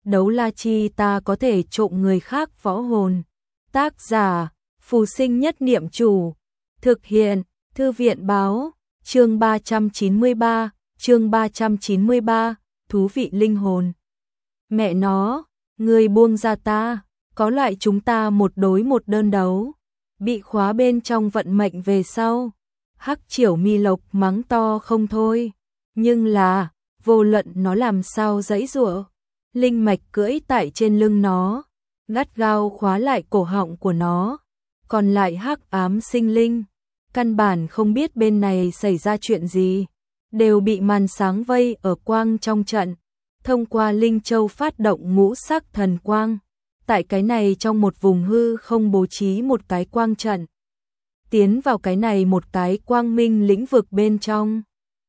đấu la chi ta có thể trộm người khác võ hồn. Tác giả, Phù Sinh Nhất Niệm Chủ. Thực hiện, Thư viện báo, chương 393, thú vị linh hồn. Mẹ nó, người buông ra ta, có loại chúng ta một đối một đơn đấu. Bị khóa bên trong vận mệnh về sau. Hắc Triểu Mi Lộc mắng to không thôi. Nhưng là, vô luận nó làm sao giãy giụa, linh mạch cưỡi tại trên lưng nó, gắt gao khóa lại cổ họng của nó. Còn lại hắc ám sinh linh, căn bản không biết bên này xảy ra chuyện gì, đều bị màn sáng vây ở quang trong trận. Thông qua Linh Châu phát động ngũ sắc thần quang, tại cái này trong một vùng hư không bố trí một cái quang trận. Tiến vào cái này một cái quang minh lĩnh vực bên trong.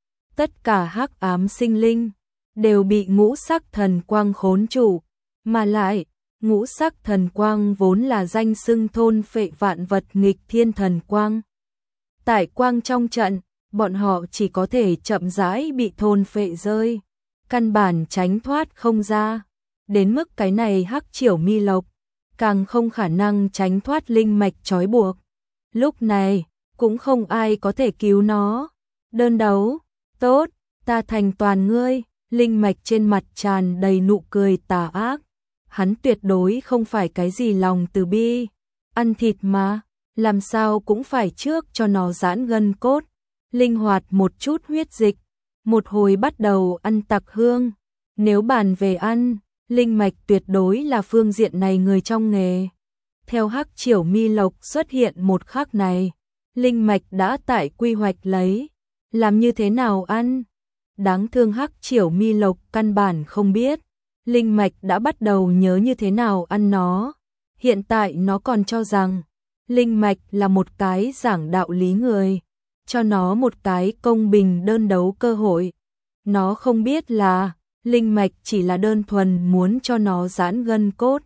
Tất cả hắc ám sinh linh đều bị ngũ sắc thần quang khốn trụ, mà lại, ngũ sắc thần quang vốn là danh xưng thôn phệ vạn vật nghịch thiên thần quang. Tại quang trong trận, bọn họ chỉ có thể chậm rãi bị thôn phệ rơi, căn bản tránh thoát không ra. Đến mức cái này Hắc Triểu Mi Lộc càng không khả năng tránh thoát linh mạch trói buộc. Lúc này, cũng không ai có thể cứu nó. Đơn đấu, tốt, ta thành toàn ngươi. Linh mạch trên mặt tràn đầy nụ cười tà ác. Hắn tuyệt đối không phải cái gì lòng từ bi. Ăn thịt mà, làm sao cũng phải trước cho nó giãn gân cốt, linh hoạt một chút huyết dịch. Một hồi bắt đầu ăn tặc hương. Nếu bàn về ăn, linh mạch tuyệt đối là phương diện này người trong nghề. Theo Hắc Triểu Mi Lộc xuất hiện một khắc này, linh mạch đã tại quy hoạch lấy, làm như thế nào ăn. Đáng thương Hắc Triểu Mi Lộc căn bản không biết, linh mạch đã bắt đầu nhớ như thế nào ăn nó. Hiện tại nó còn cho rằng, linh mạch là một cái giảng đạo lý người, cho nó một cái công bình đơn đấu cơ hội. Nó không biết là, linh mạch chỉ là đơn thuần muốn cho nó giãn gân cốt.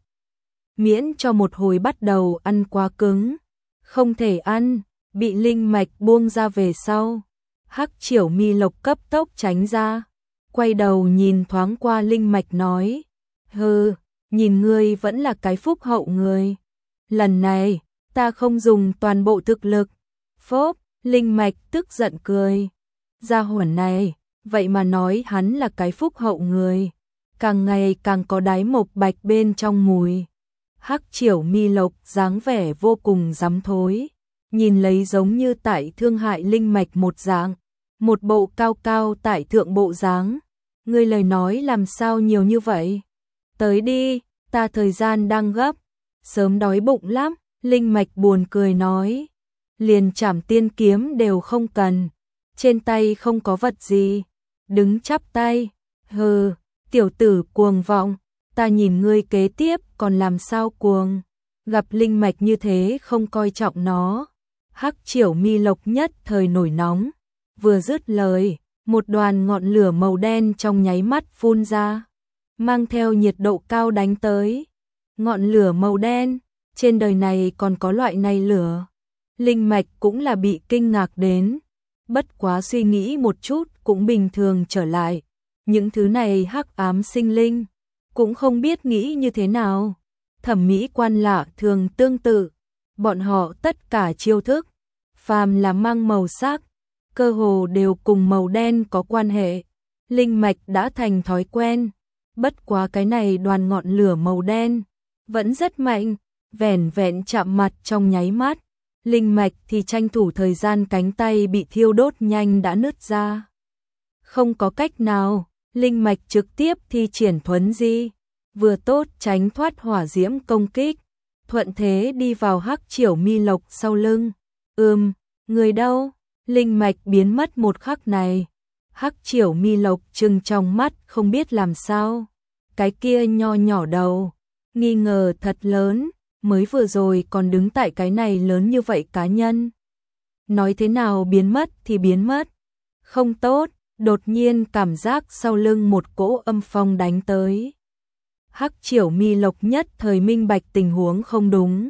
Miễn cho một hồi bắt đầu ăn quá cứng, không thể ăn, bị linh mạch buông ra về sau. Hắc Triểu Mi Lộc cấp tốc tránh ra, quay đầu nhìn thoáng qua linh mạch nói, hừ, nhìn ngươi vẫn là cái phúc hậu người. Lần này, ta không dùng toàn bộ thực lực. Phốp, linh mạch tức giận cười. Gia hỏa này, vậy mà nói hắn là cái phúc hậu người. Càng ngày càng có đái mộc bạch bên trong mùi. Hắc Triểu Mi Lộc dáng vẻ vô cùng dám thối. Nhìn lấy giống như tại thương hại linh mạch một dạng. Một bộ cao cao tại thượng bộ dáng. Ngươi lời nói làm sao nhiều như vậy? Tới đi, ta thời gian đang gấp. Sớm đói bụng lắm, linh mạch buồn cười nói. Liền Trảm Tiên kiếm đều không cần. Trên tay không có vật gì. Đứng chắp tay. Hừ, tiểu tử cuồng vọng. Ta nhìn ngươi kế tiếp còn làm sao cuồng. Gặp linh mạch như thế không coi trọng nó. Hắc Triểu Mi Lộc nhất thời nổi nóng. Vừa dứt lời, một đoàn ngọn lửa màu đen trong nháy mắt phun ra, mang theo nhiệt độ cao đánh tới. Ngọn lửa màu đen, trên đời này còn có loại này lửa. Linh mạch cũng là bị kinh ngạc đến, bất quá suy nghĩ một chút cũng bình thường trở lại. Những thứ này hắc ám sinh linh, cũng không biết nghĩ như thế nào. Thẩm mỹ quan lạ thường tương tự, bọn họ tất cả chiêu thức, phàm là mang màu sắc, cơ hồ đều cùng màu đen có quan hệ. Linh mạch đã thành thói quen, bất quá cái này đoàn ngọn lửa màu đen vẫn rất mạnh, vẻn vẹn chạm mặt trong nháy mắt. Linh mạch thì tranh thủ thời gian cánh tay bị thiêu đốt nhanh đã nứt ra. Không có cách nào, linh mạch trực tiếp thi triển thuấn di, vừa tốt tránh thoát hỏa diễm công kích, thuận thế đi vào Hắc Triểu Mi Lộc sau lưng. Người đâu? Linh mạch biến mất một khắc này. Hắc Triểu Mi Lộc trừng trong mắt không biết làm sao. Cái kia nho nhỏ đầu, nghi ngờ thật lớn, mới vừa rồi còn đứng tại cái này lớn như vậy cá nhân. Nói thế nào biến mất thì biến mất. Không tốt, đột nhiên cảm giác sau lưng một cỗ âm phong đánh tới. Hắc Triểu Mi Lộc nhất thời minh bạch tình huống không đúng.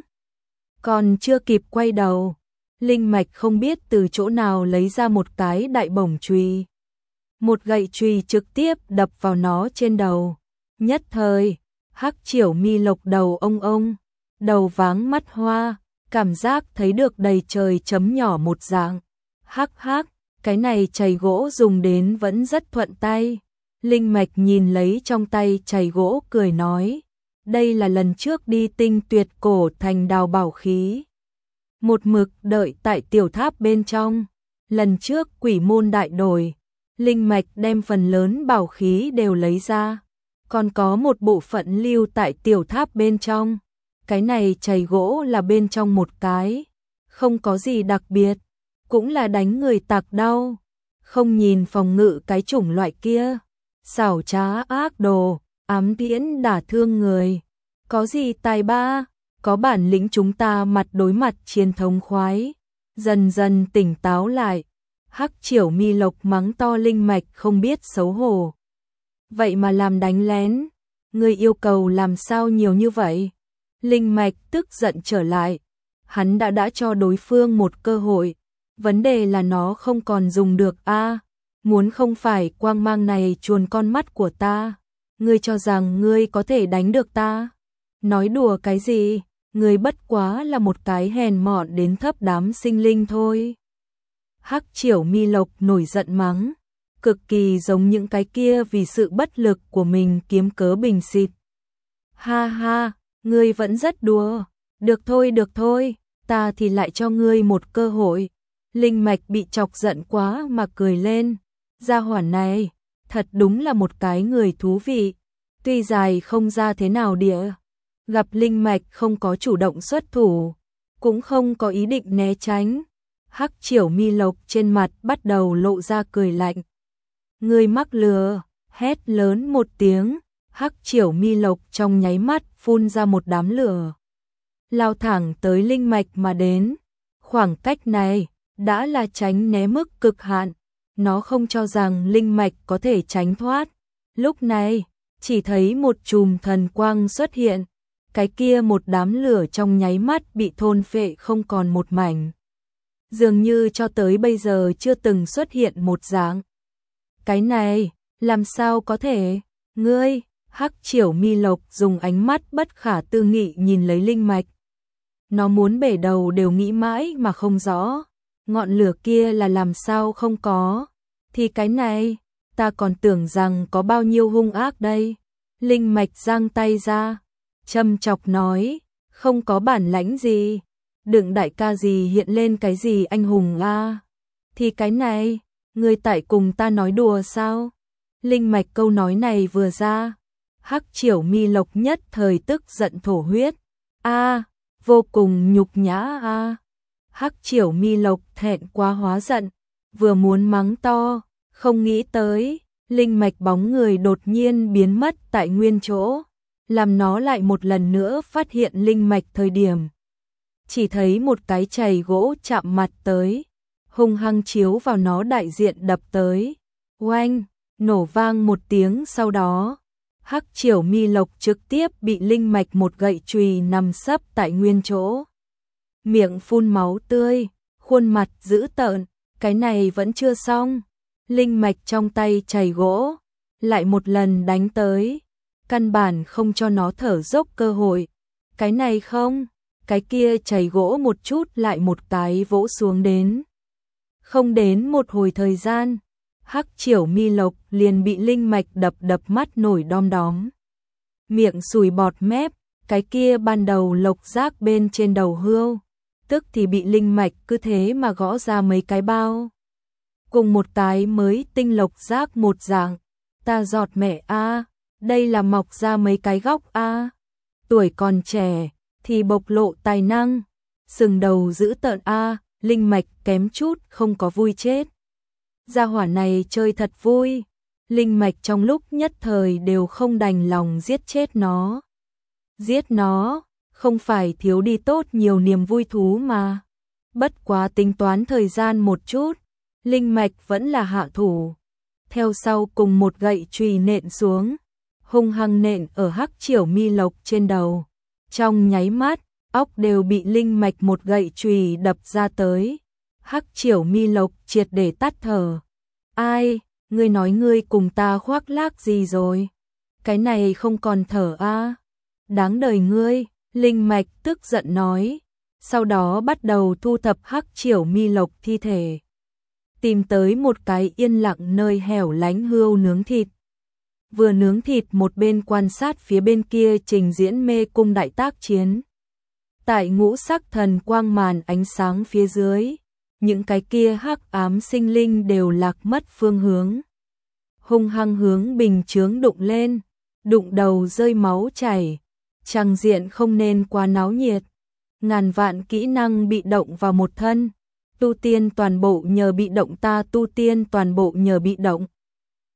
Còn chưa kịp quay đầu, linh mạch không biết từ chỗ nào lấy ra một cái đại bổng chùy. Một gậy chùy trực tiếp đập vào nó trên đầu. Nhất thời, Hắc Triểu Mi Lộc đầu ông, đầu váng mắt hoa, cảm giác thấy được đầy trời chấm nhỏ một dạng. Hắc hắc, cái này chày gỗ dùng đến vẫn rất thuận tay. Linh Mạch nhìn lấy trong tay chày gỗ cười nói, đây là lần trước đi Tinh Tuyệt Cổ Thành đào bảo khí. Một mực đợi tại tiểu tháp bên trong, lần trước quỷ môn đại đổi, Linh Mạch đem phần lớn bảo khí đều lấy ra, còn có một bộ phận lưu tại tiểu tháp bên trong. Cái này chày gỗ là bên trong một cái, không có gì đặc biệt, cũng là đánh người tặc đau, không nhìn phòng ngự cái chủng loại kia, xảo trá ác đồ, ám tiễn đả thương người, có gì tài ba, có bản lĩnh chúng ta mặt đối mặt chiến thống khoái. Dần dần tỉnh táo lại, Hắc Triểu Mi Lộc mắng to Linh Mạch không biết xấu hổ. Vậy mà làm đánh lén, ngươi yêu cầu làm sao nhiều như vậy? Linh Mạch tức giận trở lại, hắn đã cho đối phương một cơ hội, vấn đề là nó không còn dùng được a. Muốn không phải quang mang này chuồn con mắt của ta, ngươi cho rằng ngươi có thể đánh được ta? Nói đùa cái gì, ngươi bất quá là một cái hèn mọn đến thấp đám sinh linh thôi. Hắc Triểu Mi Lộc nổi giận mắng, cực kỳ giống những cái kia vì sự bất lực của mình kiếm cớ bình xịt. Ha ha, ngươi vẫn rất đùa, được thôi, ta thì lại cho ngươi một cơ hội. Linh Mạch bị chọc giận quá mà cười lên, gia hỏa này, thật đúng là một cái người thú vị, tuy dài không ra thế nào địa. Gặp Linh Mạch không có chủ động xuất thủ, cũng không có ý định né tránh. Hắc Triểu Mi Lộc trên mặt bắt đầu lộ ra cười lạnh. Ngươi mắc lừa, hét lớn một tiếng, Hắc Triểu Mi Lộc trong nháy mắt phun ra một đám lửa, lao thẳng tới Linh Mạch mà đến. Khoảng cách này đã là tránh né mức cực hạn, nó không cho rằng Linh Mạch có thể tránh thoát. Lúc này, chỉ thấy một chùm thần quang xuất hiện, cái kia một đám lửa trong nháy mắt bị thôn phệ không còn một mảnh. Dường như cho tới bây giờ chưa từng xuất hiện một dạng. Cái này, làm sao có thể? Ngươi, Hắc Triểu Mi Lộc dùng ánh mắt bất khả tư nghị nhìn lấy Linh Mạch. Nó muốn bể đầu đều nghĩ mãi mà không rõ. Ngọn lửa kia là làm sao không có? Thì cái này, ta còn tưởng rằng có bao nhiêu hung ác đây. Linh Mạch giang tay ra, châm chọc nói, không có bản lãnh gì, đừng đại ca gì hiện lên cái gì anh hùng a. Thì cái này, ngươi tại cùng ta nói đùa sao? Linh Mạch câu nói này vừa ra, Hắc Triểu Mi Lộc nhất thời tức giận thổ huyết. A, vô cùng nhục nhã a. Hắc Triểu Mi Lộc thẹn quá hóa giận, vừa muốn mắng to, không nghĩ tới, Linh Mạch bóng người đột nhiên biến mất tại nguyên chỗ, làm nó lại một lần nữa phát hiện Linh Mạch thời điểm. Chỉ thấy một cái chày gỗ chạm mặt tới, hung hăng chiếu vào nó đại diện đập tới. Oanh, nổ vang một tiếng sau đó, Hắc Triểu Mi Lộc trực tiếp bị Linh Mạch một gậy chùy nằm sấp tại nguyên chỗ. Miệng phun máu tươi, khuôn mặt dữ tợn, cái này vẫn chưa xong. Linh Mạch trong tay chày gỗ, lại một lần đánh tới, căn bản không cho nó thở dốc cơ hội. Cái này không, cái kia chày gỗ một chút lại một cái vỗ xuống đến. Không đến một hồi thời gian, Hắc Triểu Mi Lộc liền bị Linh Mạch đập mắt nổi đom đóm. Miệng sùi bọt mép, cái kia ban đầu lộc giác bên trên đầu hươu, tức thì bị Linh Mạch cứ thế mà gõ ra mấy cái bao. Cùng một cái mới tinh lộc giác một dạng, ta giọt mẹ a, đây là mọc ra mấy cái góc a. Tuổi còn trẻ thì bộc lộ tài năng, sừng đầu dữ tợn a, Linh Mạch kém chút không có vui chết. Gia hỏa này chơi thật vui, Linh Mạch trong lúc nhất thời đều không đành lòng giết chết nó. Giết nó, không phải thiếu đi tốt nhiều niềm vui thú mà. Bất quá tính toán thời gian một chút, Linh Mạch vẫn là hạ thủ. Theo sau cùng một gậy chùy nện xuống, hung hăng nện ở Hắc Triểu Mi Lộc trên đầu. Trong nháy mắt, óc đều bị Linh Mạch một gậy chùy đập ra tới. Hắc Triểu Mi Lộc triệt để tắt thở. Ai, ngươi nói ngươi cùng ta khoác lác gì rồi? Cái này không còn thở a. Đáng đời ngươi, Linh Mạch tức giận nói, sau đó bắt đầu thu thập Hắc Triểu Mi Lộc thi thể. Tìm tới một cái yên lặng nơi hẻo lánh hươu nướng thịt. Vừa nướng thịt một bên quan sát phía bên kia trình diễn mê cung đại tác chiến. Tại ngũ sắc thần quang màn ánh sáng phía dưới, những cái kia hắc ám sinh linh đều lạc mất phương hướng. Hung hăng hướng bình chướng đụng lên, đụng đầu rơi máu chảy, tràng diện không nên quá náo nhiệt. Ngàn vạn kỹ năng bị động vào một thân, tu tiên toàn bộ nhờ bị động ta tu tiên toàn bộ nhờ bị động.